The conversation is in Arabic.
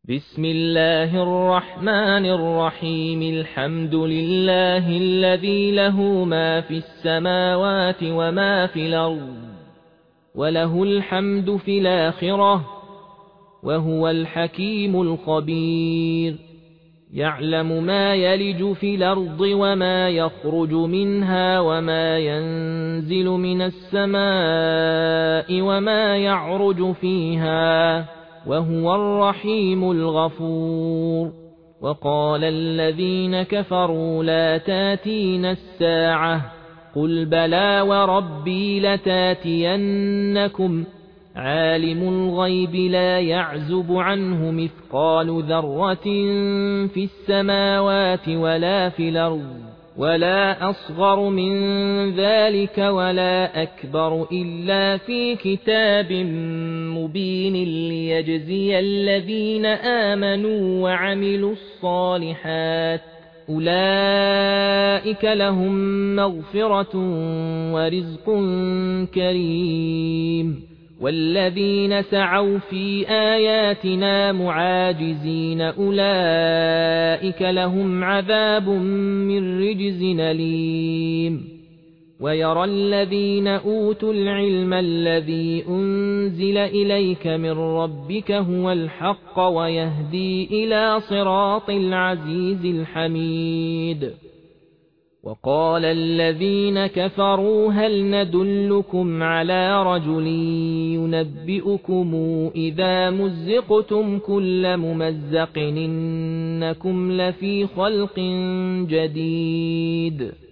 بسم الله الرحمن الرحيم. الحمد لله الذي له ما في السماوات وما في الأرض وله الحمد في الآخرة وهو الحكيم الخبير. يعلم ما يلج في الأرض وما يخرج منها وما ينزل من السماء وما يعرج فيها وهو الرحيم الغفور. وقال الذين كفروا لا تاتينا الساعة قل بلى وربي لتاتينكم عالم الغيب لا يعزب عنه مثقال ذرة في السماوات ولا في الأرض ولا أصغر من ذلك ولا أكبر إلا في كتاب مبين ليجزي الذين آمنوا وعملوا الصالحات أولئك لهم مغفرة ورزق كريم. والذين سعوا في آياتنا معاجزين أولئك لهم عذاب من رجز أليم. ويرى الذين أوتوا العلم الذي أنزل إليك من ربك هو الحق ويهدي إلى صراط العزيز الحميد. وقال الذين كفروا هل ندلكم على رجل ينبئكم إذا مزقتم كل ممزق إنكم لفي خلق جديد.